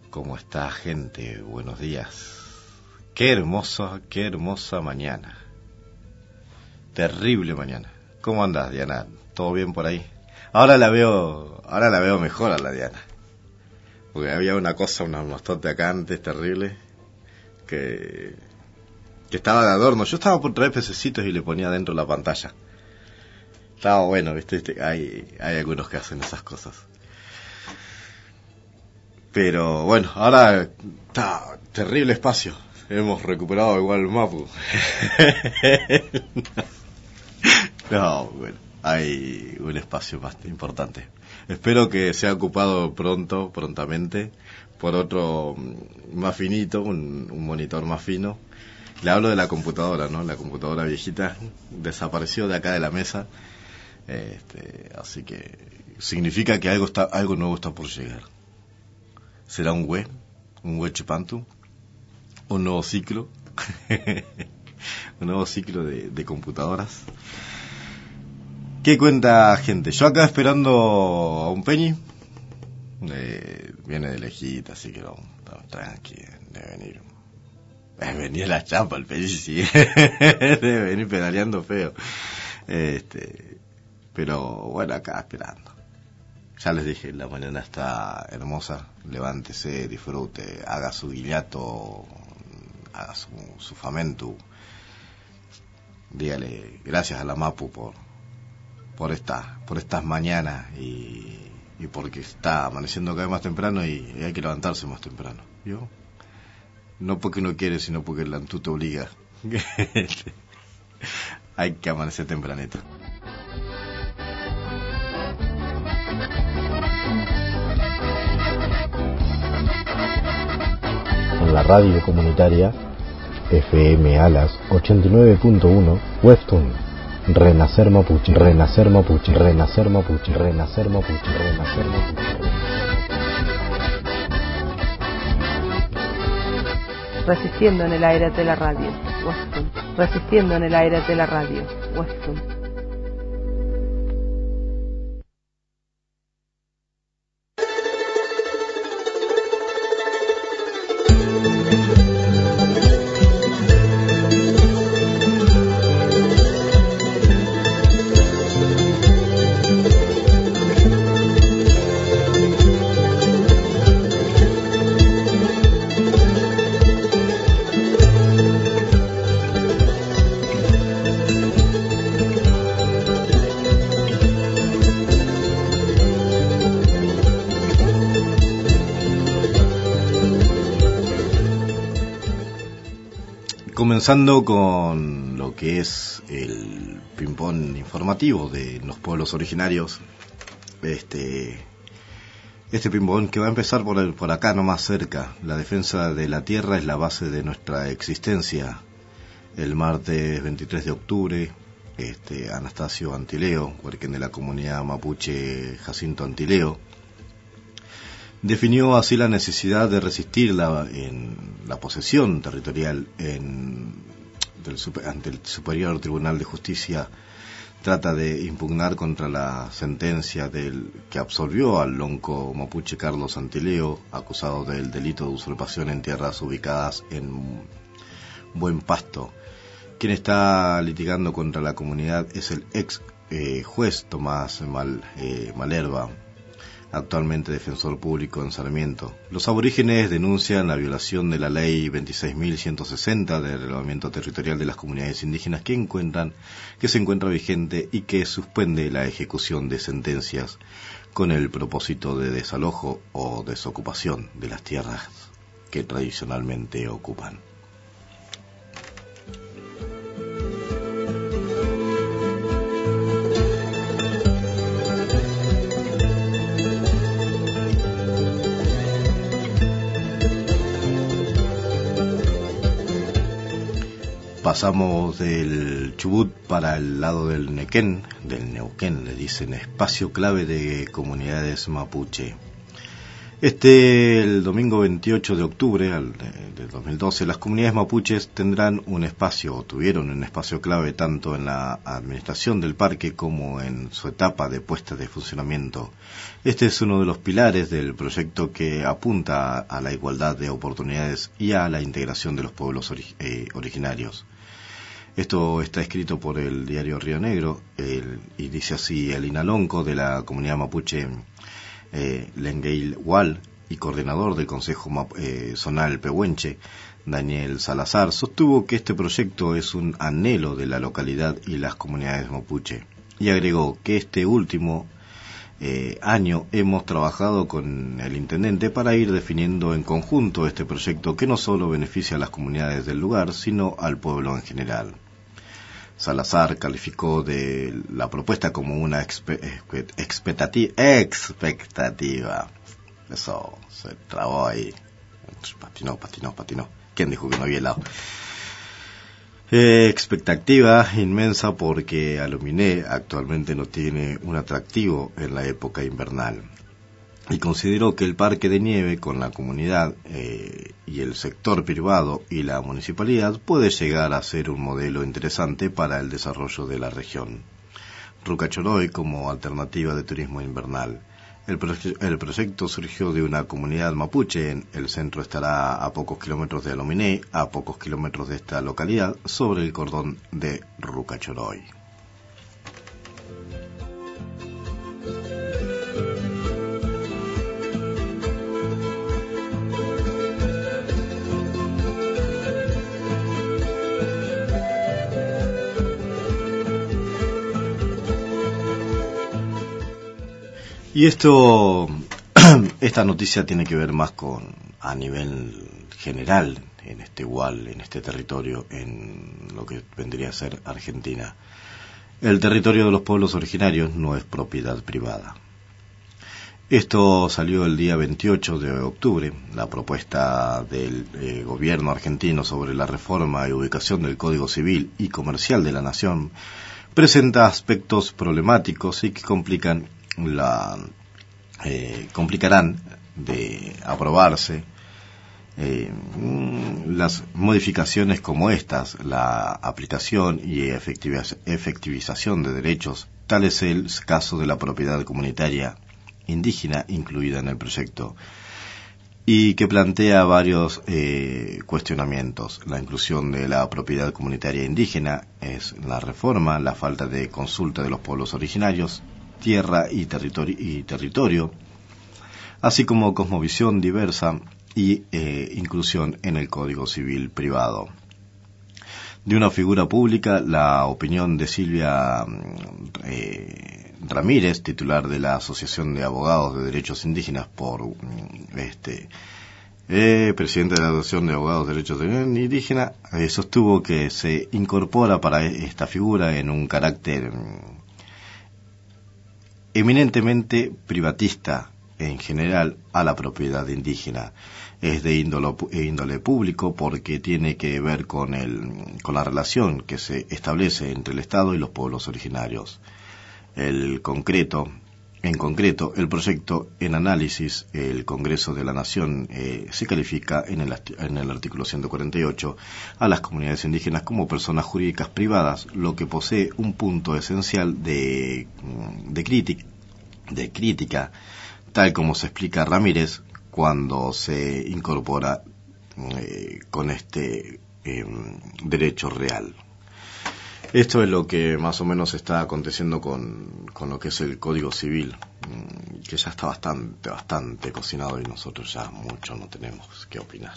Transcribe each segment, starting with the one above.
¿Cómo está, gente? Buenos días. Qué hermosa mañana. Terrible mañana. ¿Cómo andas, Diana? ¿Todo bien por ahí? Ahora la veo mejor a la Diana. Porque había una cosa, una mostote acá antes terrible, que estaba de adorno. Yo estaba por traer pececitos y le ponía dentro la pantalla. Estaba bueno, ¿viste? Hay algunos que hacen esas cosas. Pero bueno, ahora está terrible espacio. Hemos recuperado igual el Mapu. No, bueno, hay un espacio más importante. Espero que sea ocupado prontamente, por otro más finito, un monitor más fino. Le hablo de la computadora, ¿no? La computadora viejita desapareció de acá de la mesa. Así que significa que algo nuevo está por llegar. ¿Será un web chupantu? ¿Un nuevo ciclo? ¿Un nuevo ciclo de computadoras? ¿Qué cuenta, gente? Yo acá esperando a un Peñi. Viene de lejita, así que no, tranqui, debe venir. Debe venir la chapa el Peñi, sí. Debe venir pedaleando feo. Pero bueno, acá esperando. Ya les dije, la mañana está hermosa. Levántese, disfrute, haga su guillato, haga su famentu. Dígale gracias a la Mapu por estas mañanas y porque está amaneciendo cada vez más temprano y hay que levantarse más temprano. ¿Yo? No porque uno quiere, sino porque el Antú te obliga. Hay que amanecer tempranito. En la radio comunitaria FM Alas 89.1 Webtoon, Renacer Mapuche, Renacer Mapuche, Renacer Mapuche, Renacer Mapuche, Renacer Mapuche. Resistiendo en el aire de la radio, Webtoon. Resistiendo en el aire de la radio, Webtoon. Comenzando con lo que es el ping-pong informativo de los pueblos originarios, este ping-pong que va a empezar por acá nomás cerca. La defensa de la tierra es la base de nuestra existencia. El martes 23 de octubre, Anastasio Antileo, huarquén de la comunidad mapuche Jacinto Antileo, definió así la necesidad de resistir en la posesión territorial ante el Superior Tribunal de Justicia. Trata de impugnar contra la sentencia que absolvió al lonco mapuche Carlos Antileo, acusado del delito de usurpación en tierras ubicadas en Buen Pasto. Quien está litigando contra la comunidad es el ex juez Tomás Malherba, actualmente defensor público en Sarmiento. Los aborígenes denuncian la violación de la ley 26.160 del reglamento territorial de las comunidades indígenas que se encuentra vigente y que suspende la ejecución de sentencias con el propósito de desalojo o desocupación de las tierras que tradicionalmente ocupan. Pasamos del Chubut para el lado del Neuquén, le dicen espacio clave de comunidades mapuche. El domingo 28 de octubre del 2012, las comunidades mapuches tuvieron un espacio clave tanto en la administración del parque como en su etapa de puesta de funcionamiento. Este es uno de los pilares del proyecto que apunta a la igualdad de oportunidades y a la integración de los pueblos originarios. Esto está escrito por el diario Río Negro y dice así: el Inalonco de la comunidad mapuche Lengueil Wal y coordinador del Consejo Zonal Pehuenche, Daniel Salazar, sostuvo que este proyecto es un anhelo de la localidad y las comunidades mapuche, y agregó que este último año hemos trabajado con el intendente para ir definiendo en conjunto este proyecto que no solo beneficia a las comunidades del lugar, sino al pueblo en general. Salazar calificó de la propuesta como una expectativa. Eso se trabó ahí. Patinó. ¿Quién dijo que no había helado? Expectativa inmensa porque Aluminé actualmente no tiene un atractivo en la época invernal. Y consideró que el parque de nieve con la comunidad y el sector privado y la municipalidad puede llegar a ser un modelo interesante para el desarrollo de la región. Rucachoroy como alternativa de turismo invernal. El proyecto surgió de una comunidad mapuche. El centro estará a pocos kilómetros de Aluminé, a pocos kilómetros de esta localidad, sobre el cordón de Rucachoroy. Y esta noticia tiene que ver más a nivel general en este territorio, en lo que vendría a ser Argentina. El territorio de los pueblos originarios no es propiedad privada. Esto salió el día 28 de octubre, la propuesta del gobierno argentino sobre la reforma y ubicación del Código Civil y Comercial de la Nación presenta aspectos problemáticos y que complicarán de aprobarse las modificaciones como estas, la aplicación y efectivización de derechos. Tal es el caso de la propiedad comunitaria indígena incluida en el proyecto, y que plantea varios cuestionamientos. La inclusión de la propiedad comunitaria indígena es la reforma, la falta de consulta de los pueblos originarios, tierra y territorio, así como cosmovisión diversa y inclusión en el Código Civil privado. De una figura pública, la opinión de Silvia Ramírez, titular de la Asociación de Abogados de Derechos Indígenas, presidente de la Asociación de Abogados de Derechos Indígenas, sostuvo que se incorpora para esta figura en un carácter eminentemente privatista en general a la propiedad indígena. Es de índole público porque tiene que ver con la relación que se establece entre el Estado y los pueblos originarios. En concreto, el proyecto en análisis, el Congreso de la Nación se califica en el artículo 148 a las comunidades indígenas como personas jurídicas privadas, lo que posee un punto esencial de crítica, tal como se explica Ramírez cuando se incorpora con este derecho real. Esto es lo que más o menos está aconteciendo con lo que es el Código Civil, que ya está bastante cocinado y nosotros ya mucho no tenemos que opinar.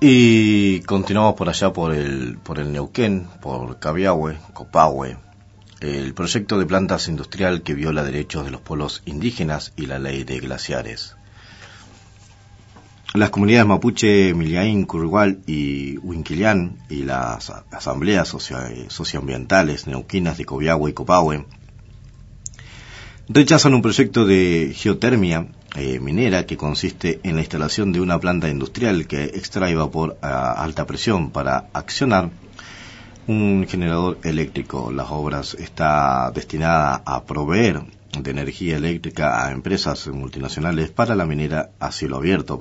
Y continuamos por allá por el Neuquén, por Cabiahue, Copahue, el proyecto de plantas industrial que viola derechos de los pueblos indígenas y la ley de glaciares. Las comunidades mapuche, Millaín, Curigual y Huinquillán y las asambleas socioambientales neuquinas de Cobiahue y Copahue rechazan un proyecto de geotermia minera que consiste en la instalación de una planta industrial que extrae vapor a alta presión para accionar un generador eléctrico. Las obras está destinada a proveer de energía eléctrica a empresas multinacionales para la minería a cielo abierto,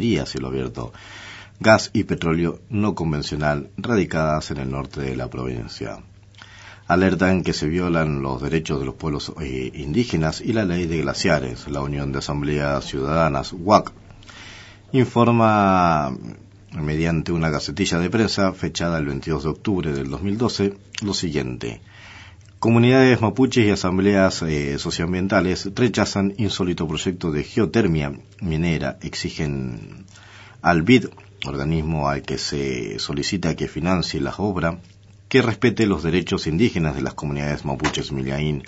gas y petróleo no convencional radicadas en el norte de la provincia. Alertan que se violan los derechos de los pueblos indígenas y la ley de glaciares. La Unión de Asambleas Ciudadanas, UAC, informa mediante una gacetilla de prensa fechada el 22 de octubre del 2012 lo siguiente: comunidades mapuches y asambleas socioambientales rechazan insólito proyecto de geotermia minera, exigen al BID, organismo al que se solicita que financie las obras, que respete los derechos indígenas de las comunidades mapuches Millaín,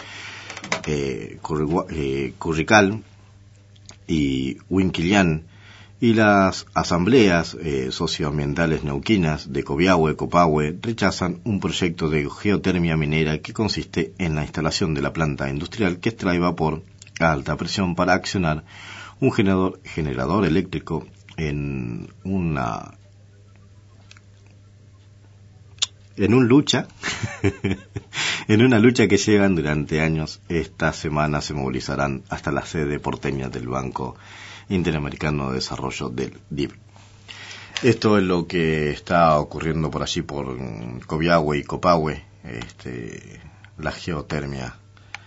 Currical y Huinquillán, y las asambleas socioambientales neuquinas de Cobiahue, Copahue rechazan un proyecto de geotermia minera que consiste en la instalación de la planta industrial que extrae vapor a alta presión para accionar un generador eléctrico en una lucha que llevan durante años. Esta semana se movilizarán hasta la sede porteña del Banco Interamericano de Desarrollo del DIB. Esto es lo que está ocurriendo por allí, por Cobiahue y Copahue, la geotermia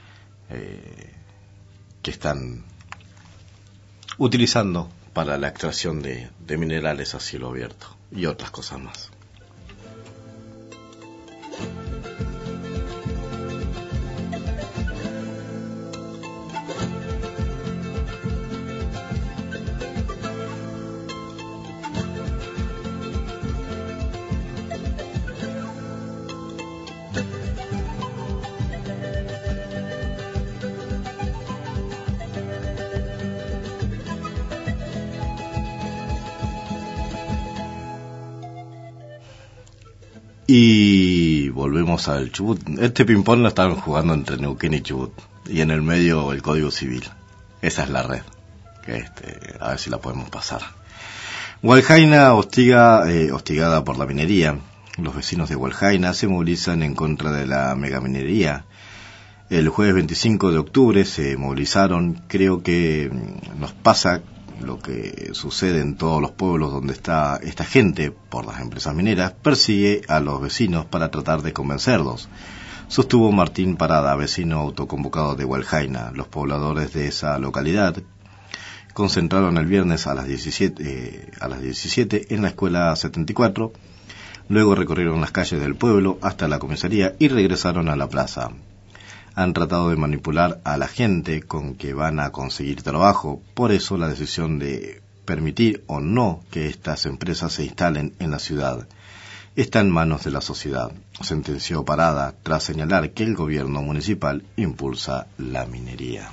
que están utilizando para la extracción de minerales a cielo abierto y otras cosas más. Y volvemos al Chubut. Este ping-pong lo estaban jugando entre Neuquén y Chubut. Y en el medio el Código Civil. Esa es la red. A ver si la podemos pasar. Hualjaina hostigada por la minería. Los vecinos de Hualjaina se movilizan en contra de la megaminería. El jueves 25 de octubre se movilizaron. Creo que nos pasa lo que sucede en todos los pueblos donde está esta gente, por las empresas mineras, persigue a los vecinos para tratar de convencerlos, sostuvo Martín Parada, vecino autoconvocado de Hualjaina. Los pobladores de esa localidad concentraron el viernes a las 17 en la escuela 74, luego recorrieron las calles del pueblo hasta la comisaría y regresaron a la plaza. Han tratado de manipular a la gente con que van a conseguir trabajo, por eso la decisión de permitir o no que estas empresas se instalen en la ciudad está en manos de la sociedad, sentenció Parada tras señalar que el gobierno municipal impulsa la minería.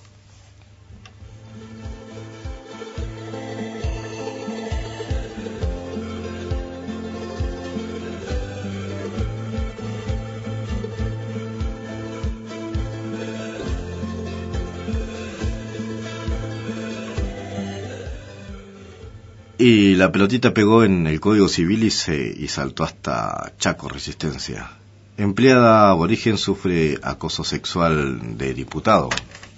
Y la pelotita pegó en el Código Civil y saltó hasta Chaco Resistencia. Empleada aborigen sufre acoso sexual de diputado.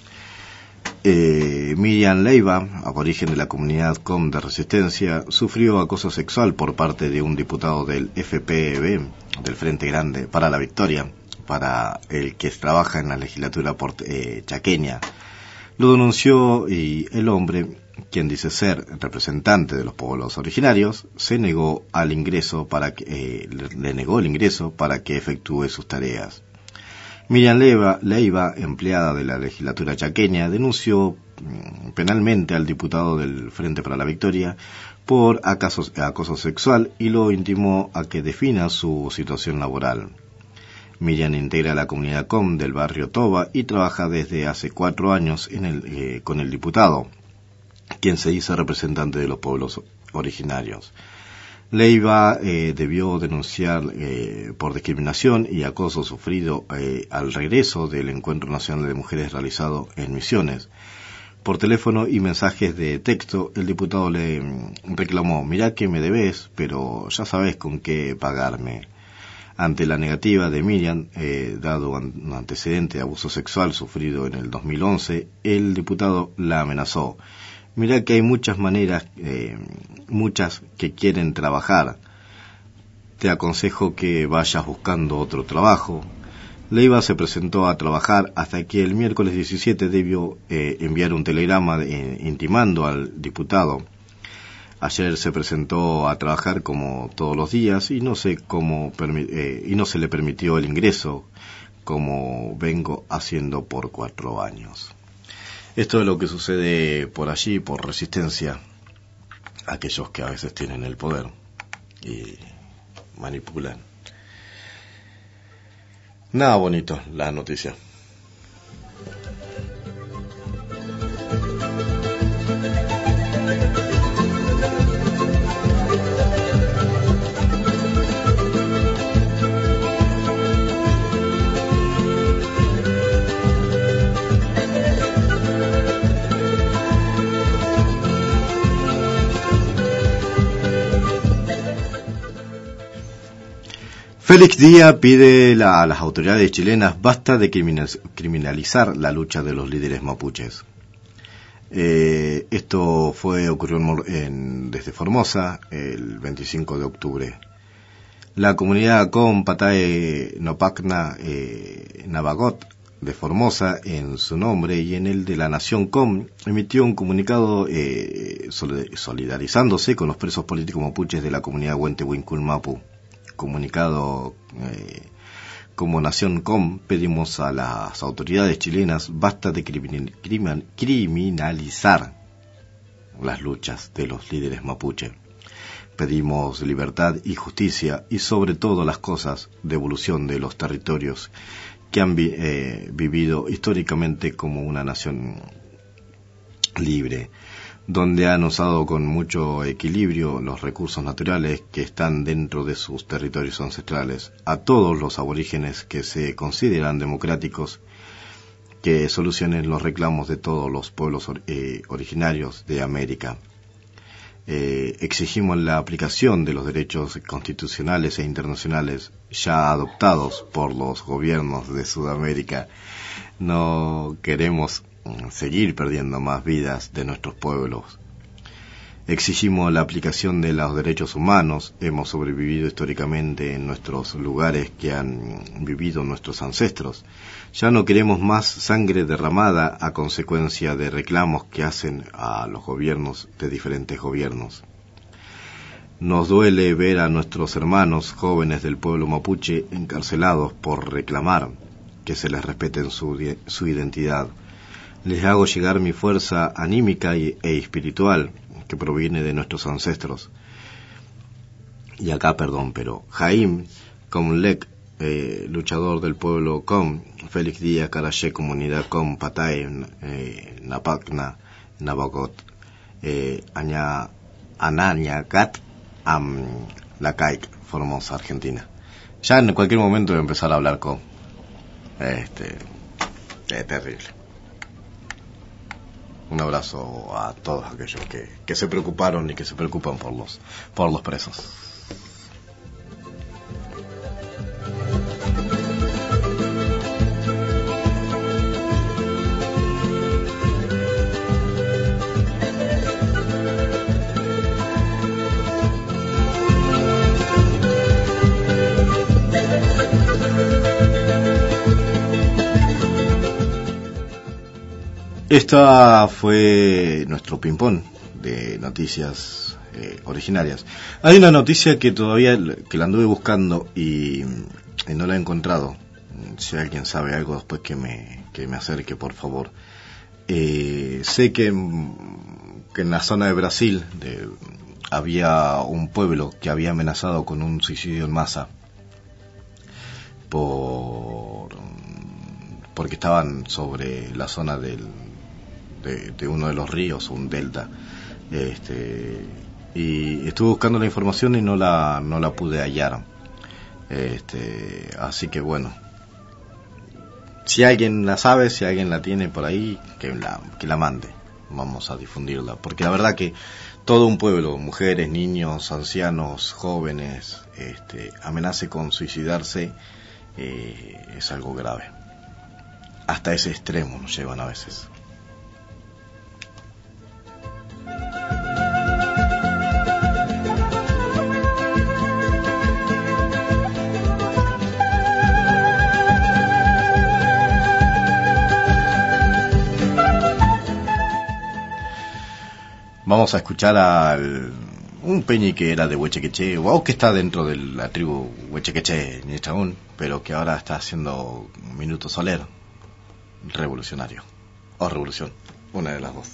Miriam Leiva, aborigen de la comunidad COM de Resistencia, sufrió acoso sexual por parte de un diputado del FPV, del Frente Grande para la Victoria, para el que trabaja en la legislatura chaqueña. Lo denunció y el hombre, quien dice ser representante de los pueblos originarios, le negó el ingreso para que efectúe sus tareas. Miriam Leiva, empleada de la legislatura chaqueña, denunció penalmente al diputado del Frente para la Victoria por acoso sexual y lo intimó a que defina su situación laboral. Miriam integra la comunidad COM del barrio Toba y trabaja desde hace 4 años con el diputado, quien se hizo representante de los pueblos originarios. Leiva debió denunciar por discriminación y acoso sufrido al regreso del Encuentro Nacional de Mujeres realizado en Misiones. Por teléfono y mensajes de texto, el diputado le reclamó: mirá que me debes, pero ya sabes con qué pagarme. Ante la negativa de Miriam, dado un antecedente de abuso sexual sufrido en el 2011, el diputado la amenazó. Mirá que hay muchas maneras, muchas que quieren trabajar. Te aconsejo que vayas buscando otro trabajo. Leiva se presentó a trabajar hasta que el miércoles 17 debió enviar un telegrama intimando al diputado. Ayer se presentó a trabajar como todos los días y no se le permitió el ingreso, como vengo haciendo por 4 años. Esto es lo que sucede por allí, por resistencia, aquellos que a veces tienen el poder y manipulan. Nada bonito la noticia. Félix Díaz pide a las autoridades chilenas basta de criminalizar la lucha de los líderes mapuches. Esto ocurrió desde Formosa el 25 de octubre. La comunidad COM Patae Nopacna Navagot de Formosa, en su nombre y en el de la Nación COM, emitió un comunicado solidarizándose con los presos políticos mapuches de la comunidad Huentehuincul Mapu. Comunicado como Nación COM, pedimos a las autoridades chilenas basta de criminalizar las luchas de los líderes mapuche. Pedimos libertad y justicia y sobre todo las cosas devolución de los territorios que han vivido históricamente como una nación libre, donde han usado con mucho equilibrio los recursos naturales que están dentro de sus territorios ancestrales, a todos los aborígenes que se consideran democráticos, que solucionen los reclamos de todos los pueblos originarios de América. Exigimos la aplicación de los derechos constitucionales e internacionales ya adoptados por los gobiernos de Sudamérica. No queremos seguir perdiendo más vidas de nuestros pueblos. Exigimos la aplicación de los derechos humanos. Hemos sobrevivido históricamente en nuestros lugares que han vivido nuestros ancestros. Ya no queremos más sangre derramada a consecuencia de reclamos que hacen a los gobiernos de diferentes gobiernos. Nos duele ver a nuestros hermanos jóvenes del pueblo mapuche encarcelados por reclamar que se les respete su identidad. Les hago llegar mi fuerza anímica e espiritual que proviene de nuestros ancestros. Y acá, pero Jaim Comlec, luchador del pueblo COM, Félix Díaz Caraché, comunidad COM, Patae, Napacna, Navagot, Anañacat, Lacaic, Formosa, Argentina. Ya en cualquier momento voy a empezar a hablar COM. Es terrible. Un abrazo a todos aquellos que se preocuparon y que se preocupan por los presos. Esta fue nuestro ping-pong de noticias originarias. Hay una noticia que todavía la anduve buscando y no la he encontrado. Si alguien sabe algo después que me acerque, por favor. Sé que en la zona de Brasil había un pueblo que había amenazado con un suicidio en masa por porque estaban sobre la zona de uno de los ríos, un delta. Y estuve buscando la información y no la pude hallar. Así que bueno, si alguien la sabe, si alguien la tiene por ahí, que la mande. Vamos a difundirla, porque la verdad que todo un pueblo, mujeres, niños, ancianos, jóvenes, amenace con suicidarse, es algo grave. Hasta ese extremo nos llevan a veces. Vamos a escuchar un peñi que era de Huechequeché, o que está dentro de la tribu Huechequeché, Nichaún, pero que ahora está haciendo Minuto Soler, revolucionario, o revolución, una de las dos.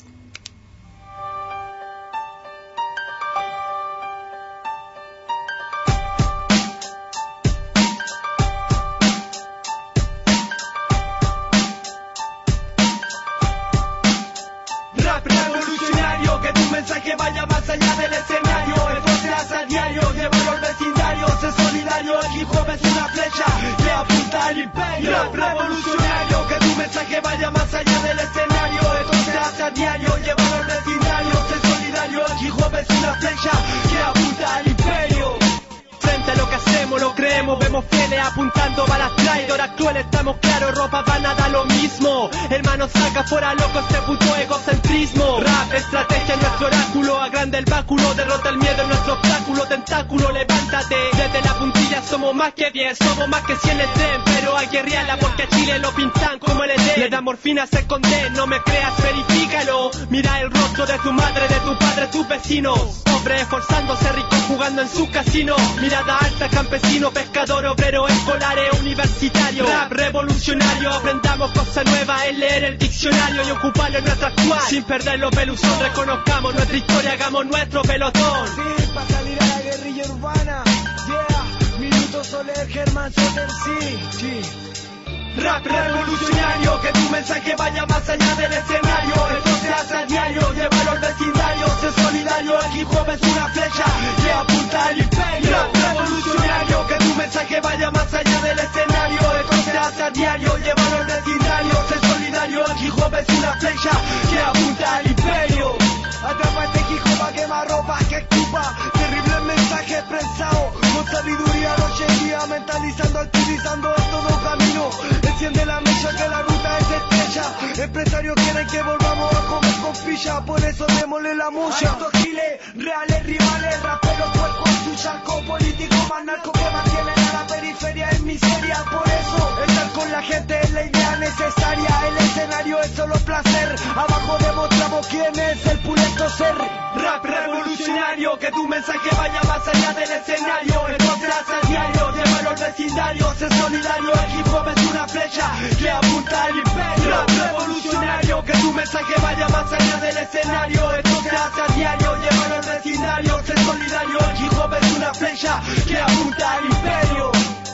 Que vaya más allá del escenario, entonces a diario, llévalo al vecindario, sé solidario, el hip hop es una flecha que apunta al imperio. Rap revolucionario, que tu mensaje vaya más allá del escenario, entonces a diario, llévalo al vecindario, sé solidario, el hip hop es una flecha que apunta al imperio. Frente a lo que hacemos, lo creemos, vemos fieles apuntando balas traidor actual, estamos claros, ropa vana da lo mismo. Hermano, saca fuera loco este puto egocentrismo. Rap, estrategia, nuestro oráculo, agranda el báculo, derrota el miedo en nuestro obstáculo, tentáculo, levántate. Desde la puntilla somos más que 10, somos más que 100 en tren, pero hay que guerrearla porque a Chile lo pintan como el Edén. Le da morfina, se esconde, no me creas, verifícalo. Mira el rostro de tu madre, de tu padre, tus vecinos. Hombre esforzándose, rico jugando en su casino. Mirada alta, campesino, pescador, obrero, escolar e universitario. Rap revolucionario, aprendamos cosas nuevas, es leer el diccionario y ocuparlo en nuestra actual. Sin perder los peluzón, reconozcamos nuestra historia, hagamos nuestro pelotón. Sí, para salir a la guerrilla urbana, yeah. Minuto Soler, Germán Soler, sí. Rap revolucionario, que tu mensaje vaya más allá del escenario, entonces hace a diario, llévalo al vecindario, sé solidario, el hip hop es una flecha que apunta al imperio. Rap revolucionario, que tu mensaje vaya más allá del escenario, entonces hace a diario, llévalo al vecindario, sé solidario, el hip hop es una flecha que apunta al imperio. Atrapa este hip hop a quemar ropa que escupa, terrible mensaje expresado, con sabiduría noche y día, mentalizando, activizando en todo camino. Enciende la mecha que la ruta es estrecha. Empresarios quieren que volvamos a comer con ficha, por eso démosle la mucha. A estos giles, reales rivales, raperos puercos, su charco político más narco que mantienen a la periferia en miseria. Por eso, estar con la gente es la idea necesaria. El escenario es solo placer, abajo demostramos quién es el pulento ser. Rap revolucionario, que tu mensaje vaya más allá del escenario, entonces a diario, llévalo al vecindario, sé solidario, el hip hop es una flecha que apunta al imperio. Rap revolucionario, que tu mensaje vaya más allá del escenario, entonces a diario, llévalo al vecindario, sé solidario, el hip hop es una flecha que apunta al imperio.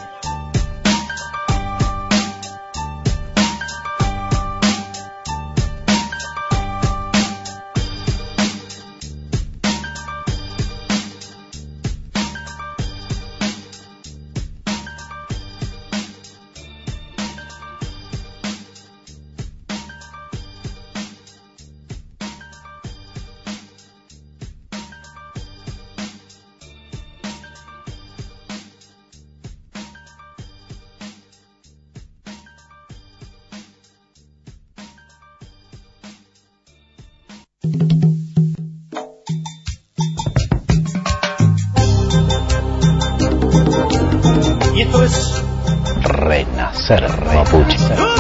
Y esto es Renacer Mapuche.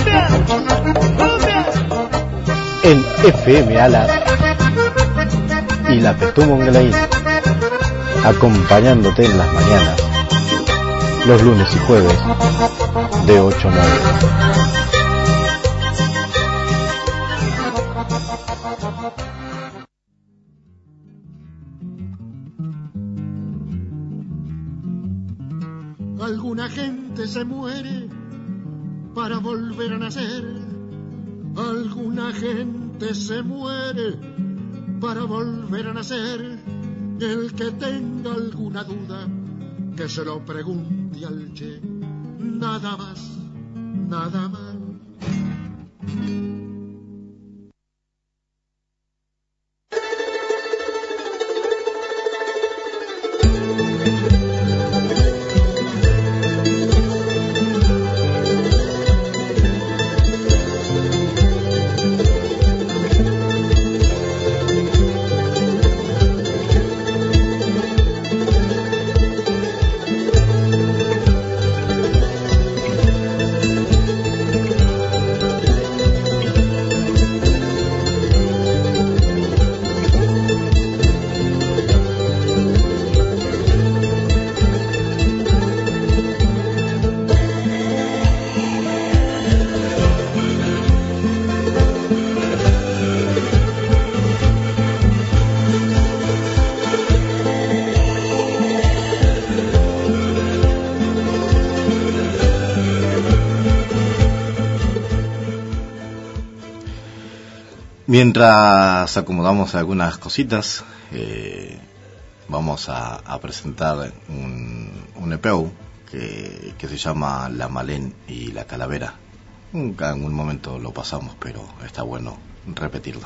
En FM Alas y la Petú Mongelaín, acompañándote en las mañanas, los lunes y jueves, de 8 a 9. Alguna gente se muere para volver a nacer. Alguna gente se muere para volver a nacer. El que tenga alguna duda, que se lo pregunte al Che. Nada más, nada más. Mientras acomodamos algunas cositas, vamos a presentar un EP que se llama La Malén y la Calavera. En un momento lo pasamos, pero está bueno repetirlo.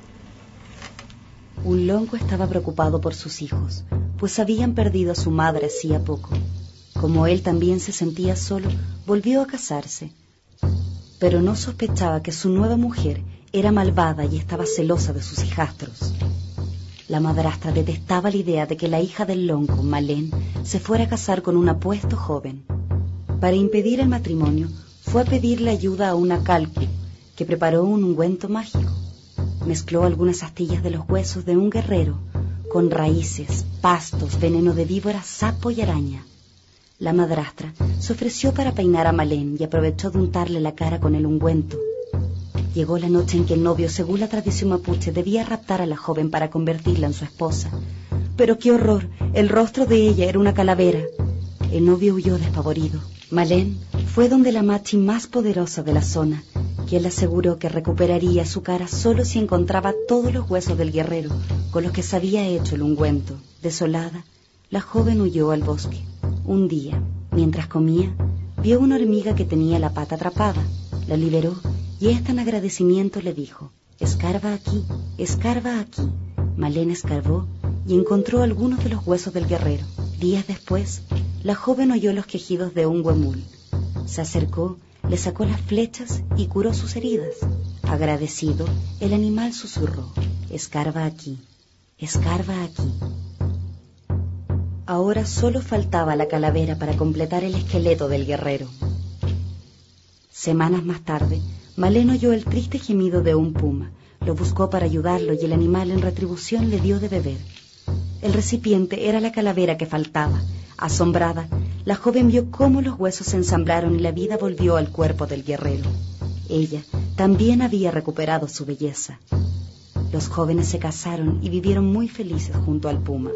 Un lonco estaba preocupado por sus hijos, pues habían perdido a su madre hacía poco. Como él también se sentía solo, volvió a casarse, pero no sospechaba que su nueva mujer era malvada y estaba celosa de sus hijastros. La madrastra detestaba la idea de que la hija del lonco, Malén, se fuera a casar con un apuesto joven. Para impedir el matrimonio, fue a pedirle ayuda a una calcu, que preparó un ungüento mágico. Mezcló algunas astillas de los huesos de un guerrero con raíces, pastos, veneno de víbora, sapo y araña. La madrastra se ofreció para peinar a Malén y aprovechó de untarle la cara con el ungüento. Llegó la noche en que el novio, según la tradición mapuche, debía raptar a la joven para convertirla en su esposa. Pero qué horror, el rostro de ella era una calavera. El novio huyó despavorido. Malén fue donde la machi más poderosa de la zona, quien le aseguró que recuperaría su cara solo si encontraba todos los huesos del guerrero con los que se había hecho el ungüento. Desolada, la joven huyó al bosque. Un día, mientras comía, vio una hormiga que tenía la pata atrapada. La liberó y ésta en agradecimiento le dijo: escarba aquí, escarba aquí. Malén escarbó y encontró algunos de los huesos del guerrero. Días después, la joven oyó los quejidos de un huemul. Se acercó, le sacó las flechas y curó sus heridas. Agradecido, el animal susurró: escarba aquí, escarba aquí. Ahora solo faltaba la calavera para completar el esqueleto del guerrero. Semanas más tarde, Malén oyó el triste gemido de un puma. Lo buscó para ayudarlo y el animal en retribución le dio de beber. El recipiente era la calavera que faltaba. Asombrada, la joven vio cómo los huesos se ensamblaron y la vida volvió al cuerpo del guerrero. Ella también había recuperado su belleza. Los jóvenes se casaron y vivieron muy felices junto al puma.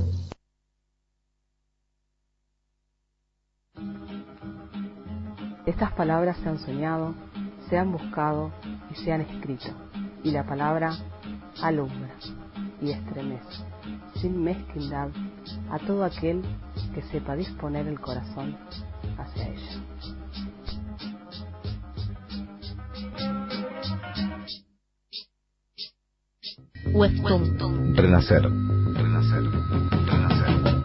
Estas palabras se han soñado, se han buscado y se han escrito, y la palabra alumbra y estremece, sin mezquindad, a todo aquel que sepa disponer el corazón hacia ella. Webtoon. Renacer. Renacer. Renacer.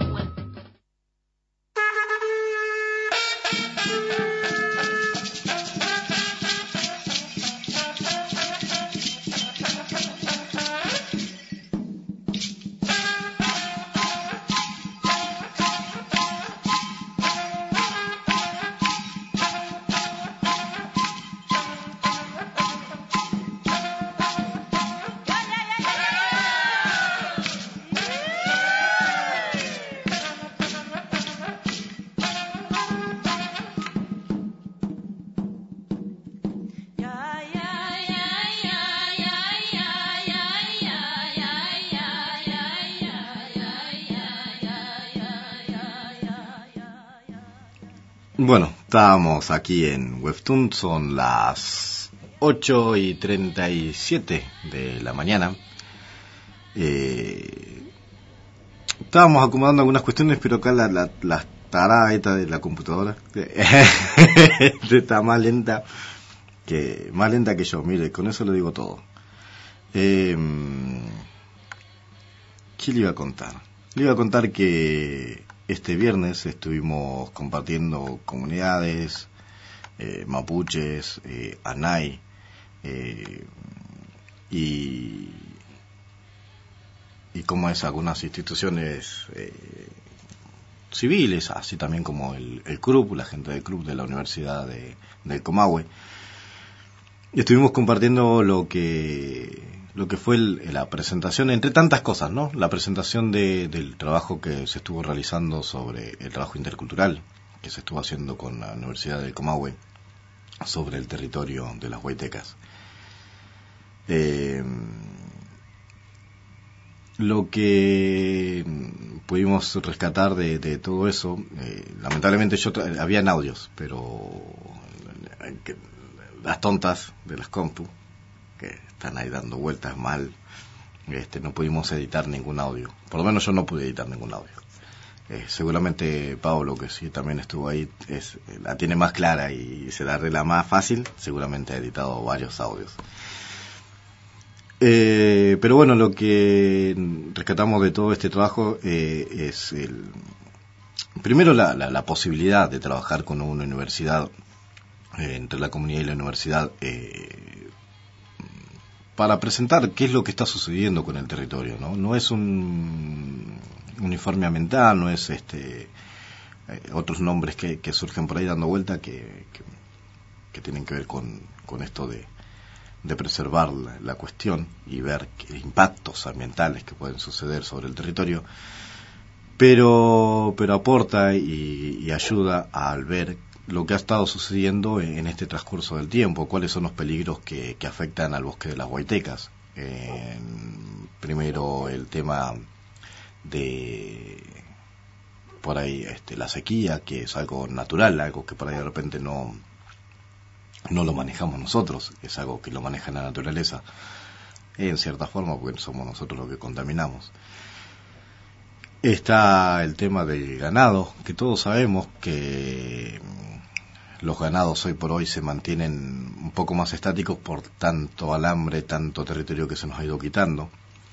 Bueno, estábamos aquí en Webtoon, son las 8:37 de la mañana. Estábamos acomodando algunas cuestiones, pero acá la tarada esta de la computadora está más lenta que yo. Mire, con eso le digo todo. ¿Qué le iba a contar? Le iba a contar que este viernes estuvimos compartiendo comunidades, mapuches, anay, y como es algunas instituciones civiles, así también como el CRUP, la gente del CRUP de la Universidad del Comahue. Y estuvimos compartiendo lo que fue la presentación, entre tantas cosas, ¿no? La presentación del trabajo que se estuvo realizando sobre el trabajo intercultural que se estuvo haciendo con la Universidad del Comahue sobre el territorio de las huaytecas. Lo que pudimos rescatar de todo eso, lamentablemente habían audios, pero las tontas de las compu que están ahí dando vueltas mal, no pudimos editar ningún audio. Por lo menos yo no pude editar ningún audio. Seguramente Pablo, que sí también estuvo ahí, la tiene más clara y se la arregla más fácil, seguramente ha editado varios audios. Pero bueno, lo que rescatamos de todo este trabajo es primero la posibilidad de trabajar con una universidad, entre la comunidad y la universidad, para presentar qué es lo que está sucediendo con el territorio, ¿no? No es un informe ambiental, no es otros nombres que surgen por ahí dando vuelta que tienen que ver con esto de preservar la cuestión y ver qué impactos ambientales que pueden suceder sobre el territorio, pero aporta y ayuda al ver lo que ha estado sucediendo en este transcurso del tiempo, cuáles son los peligros que afectan al bosque de las huaytecas. Primero el tema de por ahí la sequía, que es algo natural, algo que por ahí de repente no lo manejamos nosotros, es algo que lo maneja la naturaleza en cierta forma, porque somos nosotros los que contaminamos. Está el tema del ganado, que todos sabemos que los ganados hoy por hoy se mantienen un poco más estáticos por tanto alambre, tanto territorio que se nos ha ido quitando.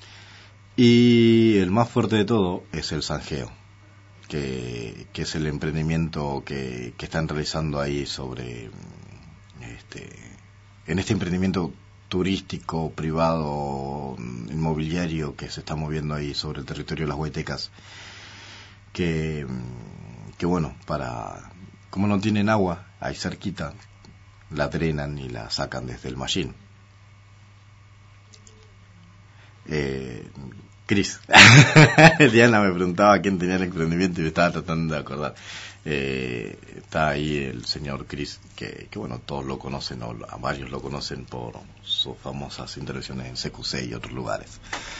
Y el más fuerte de todo es el zanjeo, que es el emprendimiento que están realizando ahí sobre en este emprendimiento turístico, privado, inmobiliario que se está moviendo ahí sobre el territorio de las huaytecas, que bueno, como no tienen agua ahí cerquita, la drenan y la sacan desde el Mallín. Cris Diana me preguntaba quién tenía el emprendimiento y me estaba tratando de acordar. Está ahí el señor Cris, que bueno, todos lo conocen, o a varios lo conocen por sus famosas intervenciones en CQC y otros lugares,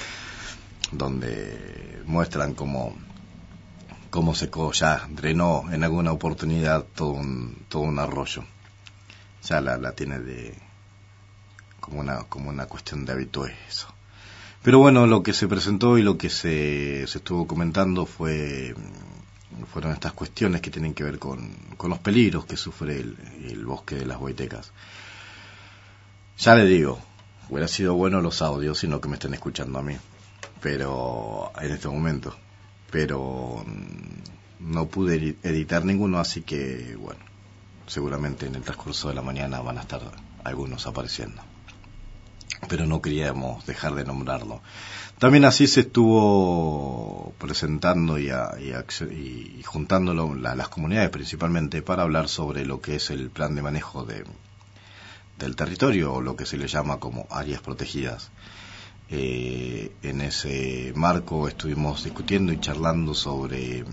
donde muestran cómo secó, ya drenó en alguna oportunidad todo un arroyo. Ya la tiene como una cuestión de hábito eso. Pero bueno, lo que se presentó y lo que se estuvo comentando fueron estas cuestiones que tienen que ver con los peligros que sufre el bosque de las huaytecas. Ya le digo, hubiera sido bueno los audios, sino que me estén escuchando a mí, pero en este momento, pero no pude editar ninguno, así que bueno, seguramente en el transcurso de la mañana van a estar algunos apareciendo, pero no queríamos dejar de nombrarlo. También así se estuvo presentando y juntándolo las comunidades principalmente para hablar sobre lo que es el plan de manejo del territorio, o lo que se le llama como áreas protegidas. En ese marco estuvimos discutiendo y charlando sobre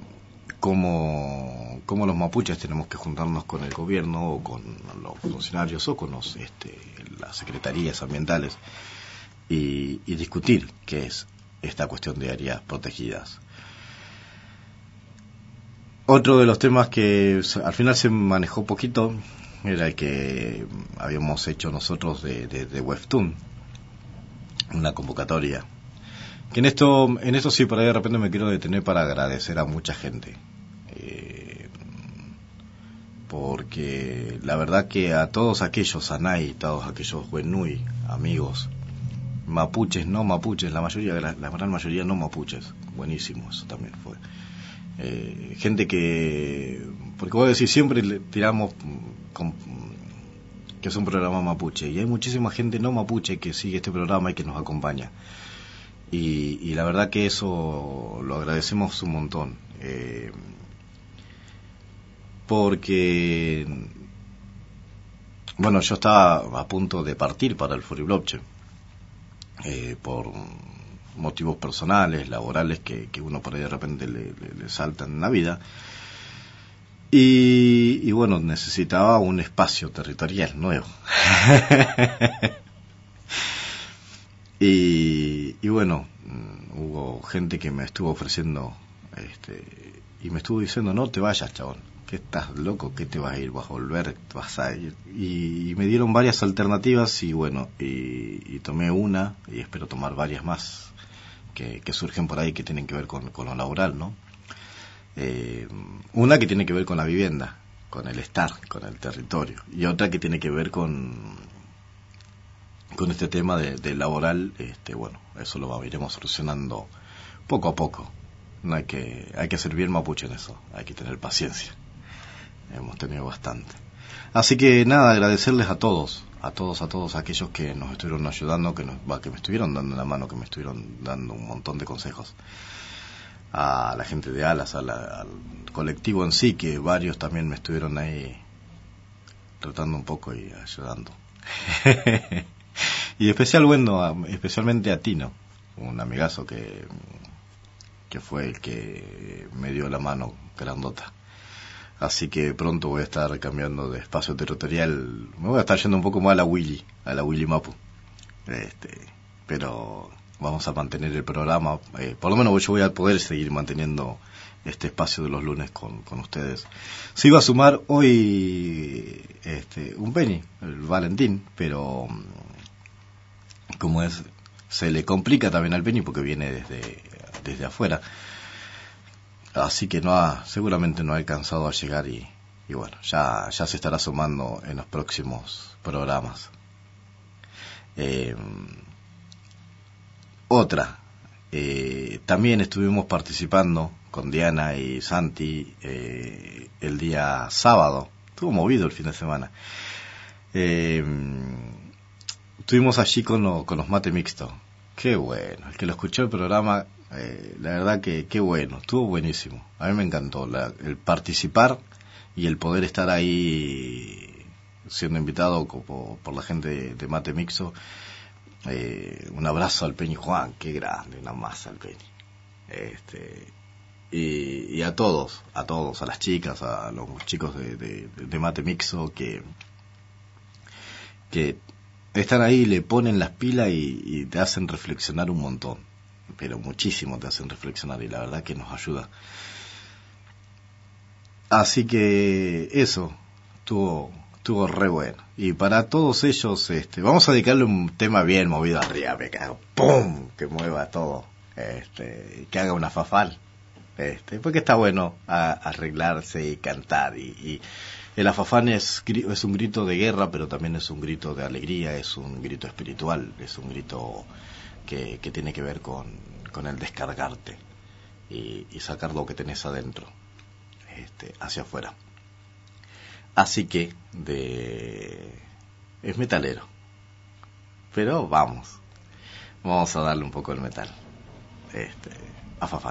cómo los mapuches tenemos que juntarnos con el gobierno o con los funcionarios o con las secretarías ambientales y discutir qué es esta cuestión de áreas protegidas. Otro de los temas que al final se manejó poquito era el que habíamos hecho nosotros de Webtoon, una convocatoria. Que en esto sí, por ahí de repente me quiero detener para agradecer a mucha gente. Porque la verdad que a todos aquellos Anay, todos aquellos Wenui, amigos, mapuches, no mapuches, la gran mayoría no mapuches, buenísimo, eso también fue. Gente que, porque vos decís, siempre le tiramos que es un programa mapuche, y hay muchísima gente no mapuche que sigue este programa y que nos acompaña. Y la verdad que eso lo agradecemos un montón. Porque, bueno, yo estaba a punto de partir para el Furibloche, por motivos personales, laborales, que uno por ahí de repente le saltan en la vida. Y bueno, necesitaba un espacio territorial nuevo. y bueno, hubo gente que me estuvo ofreciendo, y me estuvo diciendo, no te vayas, chabón, que estás loco, que te vas a ir, vas a volver, vas a ir. Y me dieron varias alternativas y bueno, y tomé una y espero tomar varias más que surgen por ahí que tienen que ver con lo laboral, ¿no? Una que tiene que ver con la vivienda, con el estar, con el territorio, y otra que tiene que ver con este tema de laboral. Bueno, eso lo iremos solucionando poco a poco. No hay que ser bien mapuche en eso, hay que tener paciencia. Hemos tenido bastante. Así que nada, agradecerles a todos aquellos que nos estuvieron ayudando, que me estuvieron dando la mano, que me estuvieron dando un montón de consejos. A la gente de Alas, al colectivo en sí, que varios también me estuvieron ahí tratando un poco y ayudando. Y especialmente a Tino, un amigazo que fue el que me dio la mano grandota. Así que pronto voy a estar cambiando de espacio territorial, me voy a estar yendo un poco más a la Willy Mapu. Pero vamos a mantener el programa, por lo menos yo voy a poder seguir manteniendo este espacio de los lunes con ustedes. Se iba a sumar hoy un Penny, el Valentín, pero como se le complica también al Penny porque viene desde afuera, así que seguramente no ha alcanzado a llegar y bueno, ya se estará sumando en los próximos programas. También estuvimos participando con Diana y Santi el día sábado. Estuvo movido el fin de semana. Estuvimos allí con los mate mixtos. Qué bueno, el que lo escuchó el programa, la verdad que qué bueno, estuvo buenísimo. A mí me encantó el participar y el poder estar ahí siendo invitado por la gente de mate mixto. Un abrazo al Peñi Juan, qué grande, una masa al Peñi. Y a todos, a las chicas, a los chicos de mate mixto que están ahí, le ponen las pilas y te hacen reflexionar un montón, pero muchísimo te hacen reflexionar, y la verdad que nos ayuda. Así que eso estuvo re bueno. Y para todos ellos, vamos a dedicarle un tema bien movido arriba, me cago, ¡pum!, que mueva todo, que haga una fafal, porque está bueno arreglarse y cantar, y el afafán es un grito de guerra, pero también es un grito de alegría, es un grito espiritual, es un grito que tiene que ver con el descargarte y sacar lo que tenés adentro, hacia afuera. Así que es metalero, pero vamos a darle un poco el metal, afafán.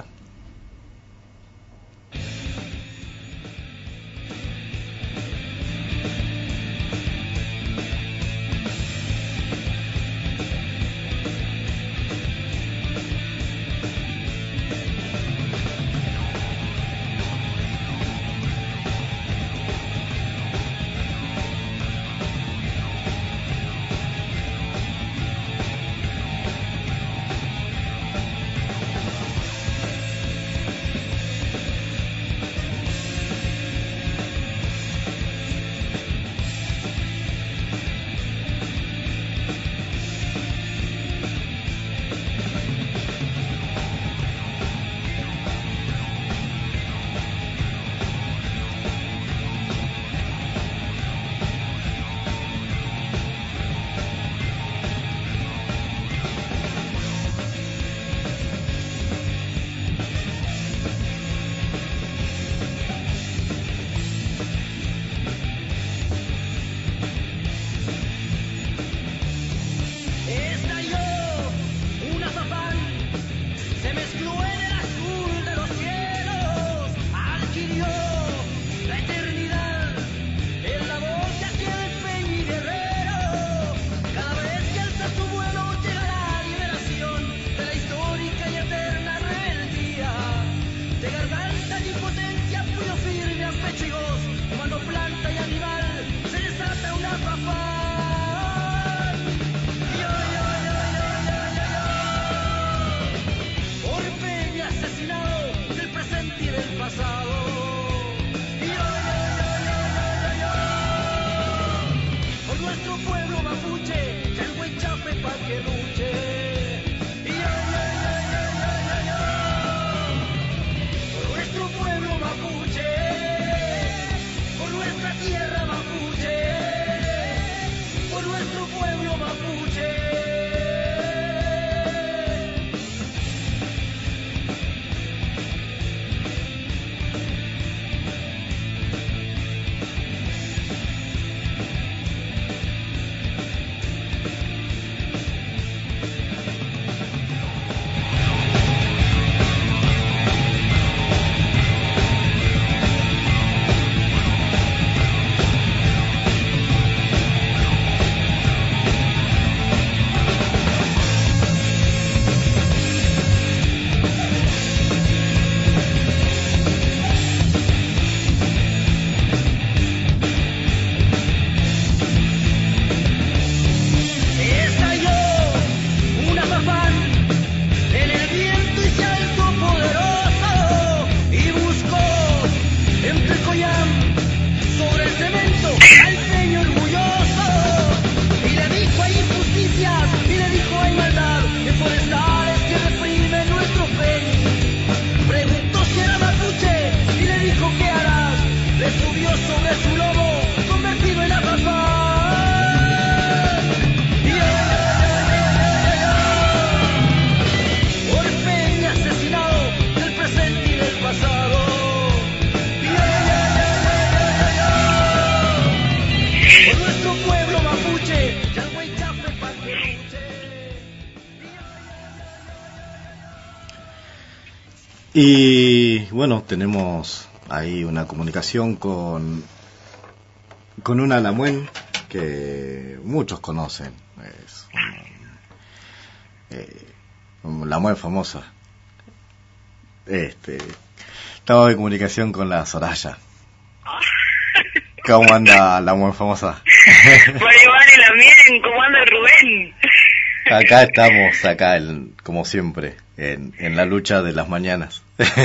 Y bueno, tenemos ahí una comunicación con una Lamuen que muchos conocen. Es Lamuen famosa. Estamos en comunicación con la Soraya. ¿Cómo anda Lamuen famosa? Vale, Lamien, ¿cómo anda Rubén? Acá estamos, como siempre, en la lucha de las mañanas.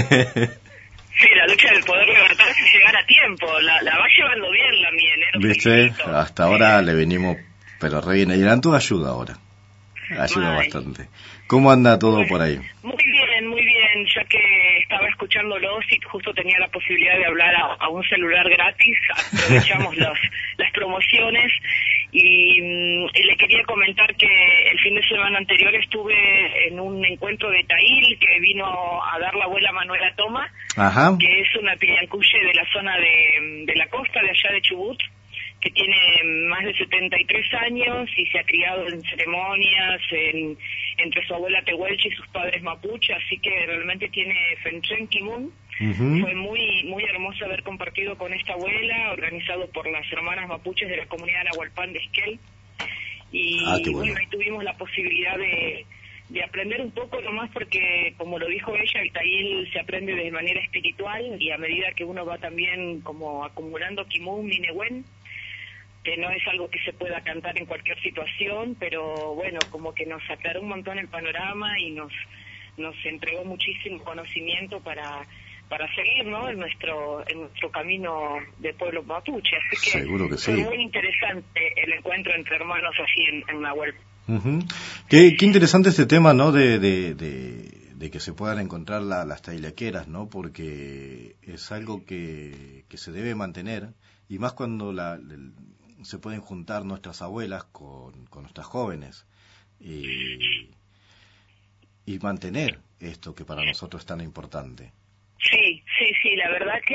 Sí, la lucha del poder levantarse y llegar a tiempo. La va llevando bien Lamien, ¿Viste? Hasta ahora le venimos, pero re bien. Y Antu ayuda ahora. Ayuda bastante. ¿Cómo anda todo por ahí? Muy bien, muy bien. Ya que estaba escuchándolos y justo tenía la posibilidad de hablar a un celular gratis, aprovechamos las promociones. Y le quería comentar que el fin de semana anterior estuve en un encuentro de Tail que vino a dar la abuela Manuela Toma, Ajá. que es una pillancuye de la zona de la costa de allá de Chubut, que tiene más de 73 años y se ha criado en ceremonias entre su abuela Tehuelche y sus padres mapuche, así que realmente tiene Fenchen Kimun. Fue muy muy hermoso haber compartido con esta abuela, organizado por las hermanas mapuches de la comunidad Nahualpan de Esquel. Y bueno, ahí tuvimos la posibilidad de aprender un poco nomás, porque como lo dijo ella, el Tail se aprende de manera espiritual, y a medida que uno va también como acumulando Kimun y Nehuen, que no es algo que se pueda cantar en cualquier situación, pero bueno, como que nos aclaró un montón el panorama y nos entregó muchísimo conocimiento para seguir, ¿no?, en nuestro camino de pueblo mapuche. Así que seguro que fue sí. Muy interesante el encuentro entre hermanos así en Nahuel. Qué interesante este tema, ¿no?, de que se puedan encontrar las tailequeras, ¿no?, porque es algo que se debe mantener, y más cuando se pueden juntar nuestras abuelas con nuestras jóvenes y mantener esto que para nosotros es tan importante. Sí, la verdad que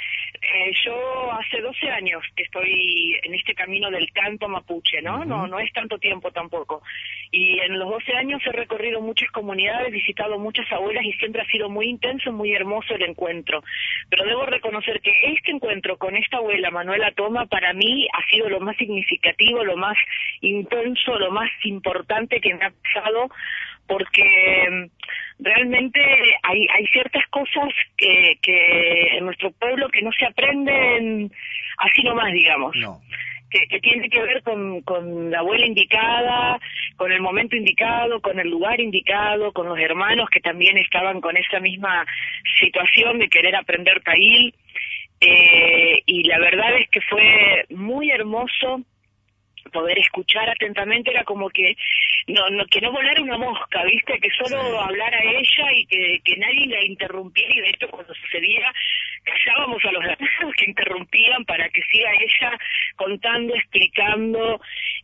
yo hace 12 años que estoy en este camino del canto mapuche, ¿no? No es tanto tiempo tampoco. Y en los 12 años he recorrido muchas comunidades, visitado muchas abuelas, y siempre ha sido muy intenso, muy hermoso el encuentro. Pero debo reconocer que este encuentro con esta abuela, Manuela Toma, para mí ha sido lo más significativo, lo más intenso, lo más importante que me ha pasado, porque realmente hay ciertas cosas que en nuestro pueblo que no se aprenden así nomás, digamos. No. Que tiene que ver con la abuela indicada, con el momento indicado, con el lugar indicado, con los hermanos que también estaban con esa misma situación de querer aprender Tail. Y la verdad es que fue muy hermoso poder escuchar atentamente. Era como que no volara una mosca, ¿viste? Que solo hablara ella y que nadie la interrumpiera, y de hecho cuando sucedía callábamos a los hermanos que interrumpían para que siga ella contando, explicando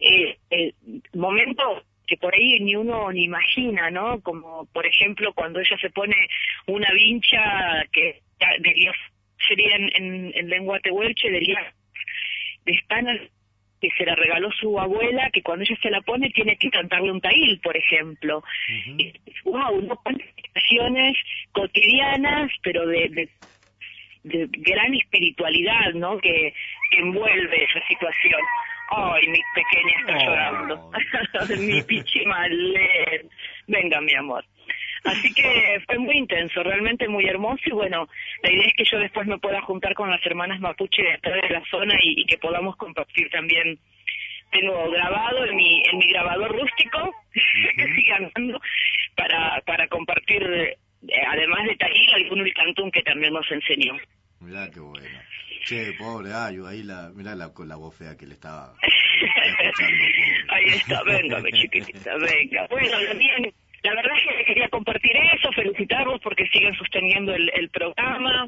momentos que por ahí ni uno ni imagina, ¿no? Como por ejemplo cuando ella se pone una vincha que sería en lengua tehuelche, de Hispana, que se la regaló su abuela, que cuando ella se la pone tiene que cantarle un Tail, por ejemplo. Wow, no, cuántas situaciones cotidianas, pero de gran espiritualidad, ¿no?, que envuelve esa situación. Ay, mi pequeña está llorando. Mi pichimalén. Venga, mi amor. Así que fue muy intenso, realmente muy hermoso, y bueno, la idea es que yo después me pueda juntar con las hermanas mapuche de la zona y que podamos compartir también. Tengo grabado en mi grabador rústico, que sigue andando, para compartir, además de Tail, algún cantún que también nos enseñó. Mirá qué bueno. Che, pobre Ayu, ahí mirá la voz fea que le estaba escuchando. Ahí está, venga, mi chiquitita, venga. Bueno, la verdad es que quería compartir eso, felicitarlos porque siguen sosteniendo el programa.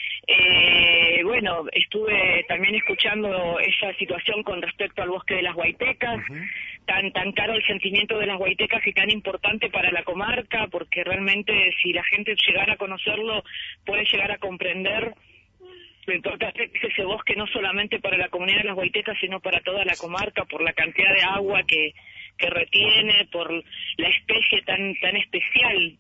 Bueno, estuve también escuchando esa situación con respecto al bosque de las Guaitecas, tan caro el sentimiento de las Guaitecas y tan importante para la comarca, porque realmente si la gente llegara a conocerlo puede llegar a comprender lo importante que es ese bosque, no solamente para la comunidad de las Guaitecas, sino para toda la comarca, por la cantidad de agua que retiene, por la especie tan especial,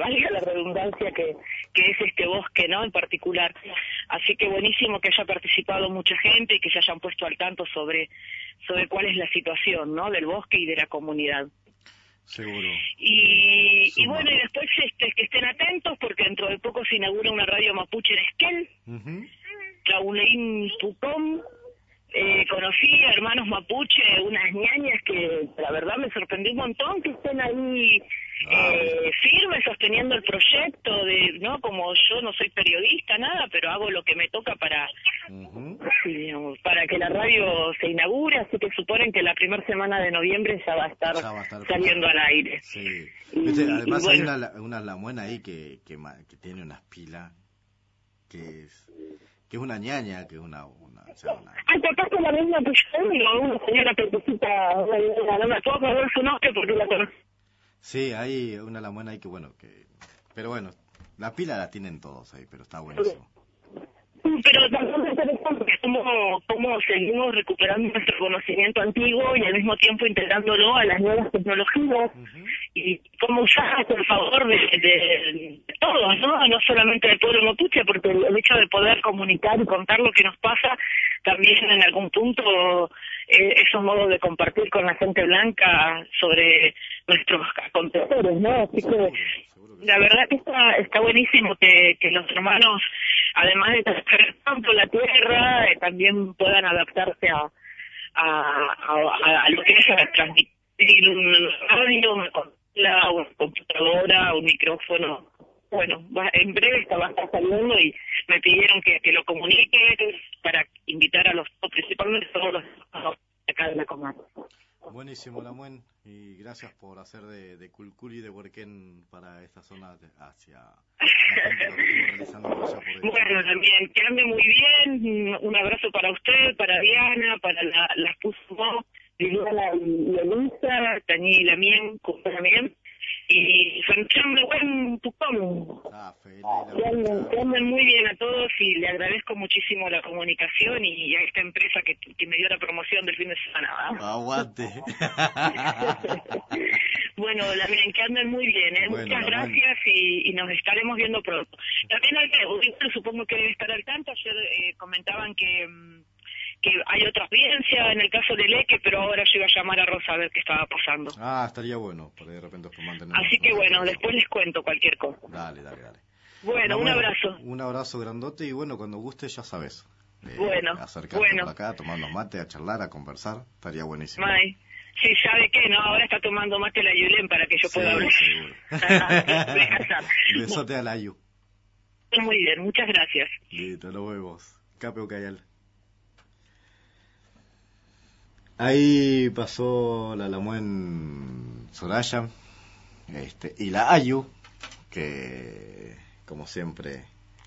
valga la redundancia, que es este bosque, ¿no?, en particular. Así que buenísimo que haya participado mucha gente y que se hayan puesto al tanto sobre cuál es la situación, ¿no?, del bosque y de la comunidad. Seguro. Y bueno, y después que estén atentos, porque dentro de poco se inaugura una radio mapuche en Esquel, Trauleín Pucón. Conocí a hermanos mapuche, unas ñañas que la verdad me sorprendió un montón que estén ahí firmes sosteniendo el proyecto, no, como yo no soy periodista, nada, pero hago lo que me toca para que la radio se inaugure, así que suponen que la primera semana de noviembre ya va a estar saliendo al aire. Sí. Además hay una lamuena ahí que tiene unas pilas, que es una ñaña, que es una capaz que la misma que yo, una señora pequeñita, no me puedo acordar su nombre porque la conozco. Sí, hay una lamuena ahí pero bueno, la pila la tienen todos ahí, pero está buenísimo. Pero también es interesante cómo seguimos recuperando nuestro conocimiento antiguo y al mismo tiempo integrándolo a las nuevas tecnologías y cómo usar por favor de todos, no solamente del pueblo mapuche, porque el hecho de poder comunicar y contar lo que nos pasa también en algún punto es un modo de compartir con la gente blanca sobre nuestros acontecedores, ¿no? Así que la verdad que está buenísimo que los hermanos, además de trabajar tanto la tierra, también puedan adaptarse a lo que es transmitir un radio, una consola, una computadora, un micrófono. Bueno, en breve va a estar saliendo y me pidieron que lo comunique para invitar a principalmente todos los acá de la comarca. Buenísimo, Lamuen, y gracias por hacer de Culculi y de Huerquén para esta zona hacia Bueno, también, que ande muy bien, un abrazo para usted, para Diana, para las Puzmo, Liliana y Elisa, Tañí y Lamien, también, y Sanchán de Buen Pucón. Que anden muy bien a todos y le agradezco muchísimo la comunicación y a esta empresa que me dio la promoción del fin de semana. Aguante. Bueno, que anden muy bien, Bueno, muchas gracias y nos estaremos viendo pronto. También supongo que debe estar al tanto, ayer comentaban que hay otra audiencia en el caso de Leque, pero ahora yo iba a llamar a Rosa a ver qué estaba pasando. Estaría bueno, por de repente mantener. Así que bueno, después les cuento cualquier cosa. Dale. Bueno, un abrazo. Un abrazo grandote y bueno, cuando guste ya sabes. Acercarte por acá, tomar unos mates, a charlar, a conversar, estaría buenísimo. Sí, ¿sabe qué? No, ahora está tomando mate la Yulén para que yo pueda hablar. Besote a la Yu. Muy bien, muchas gracias. Listo, nos vemos. Capeo Cayal. Ahí pasó la Lamuen Soraya y la Ayu, que como siempre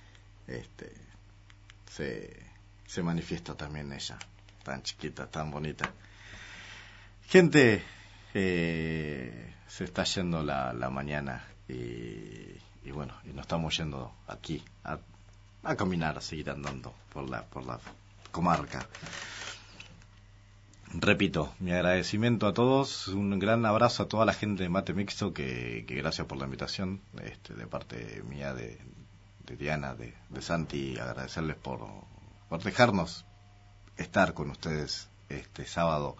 se manifiesta también ella, tan chiquita, tan bonita. Gente, se está yendo la mañana y bueno, y nos estamos yendo aquí a caminar, a seguir andando por la comarca. Repito, mi agradecimiento a todos, un gran abrazo a toda la gente de Mate Mixto, que gracias por la invitación, de parte mía, de Diana, de Santi, agradecerles por dejarnos estar con ustedes este sábado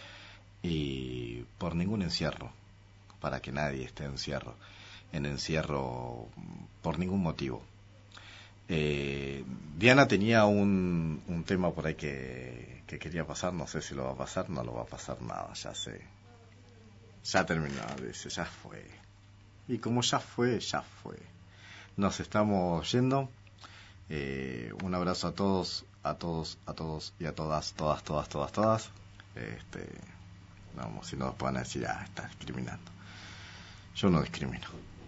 y por ningún encierro, para que nadie esté en encierro por ningún motivo. Diana tenía un tema por ahí que quería pasar, no sé si lo va a pasar, no lo va a pasar nada, ya terminó, dice, ya fue. Y como ya fue. Nos estamos yendo. Un abrazo a todos y a todas. Vamos, si no nos pueden decir, está discriminando. Yo no discrimino.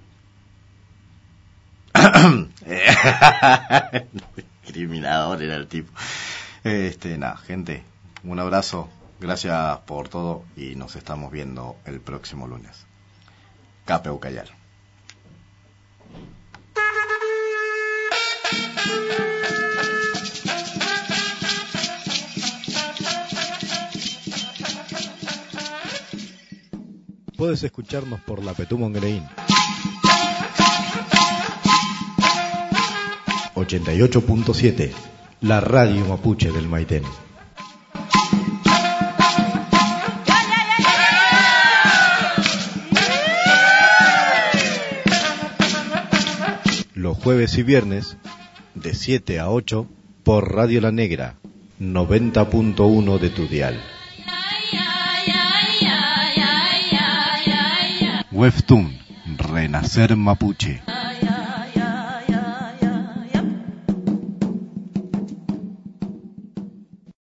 Discriminador era el tipo. Gente, un abrazo, gracias por todo y nos estamos viendo el próximo lunes. Capeu Cayal. Puedes escucharnos por la Petú Mongereín. 88.7, la radio mapuche del Maitén. Los jueves y viernes, de 7 a 8, por Radio La Negra, 90.1 de tu dial. Webtoon, Renacer Mapuche.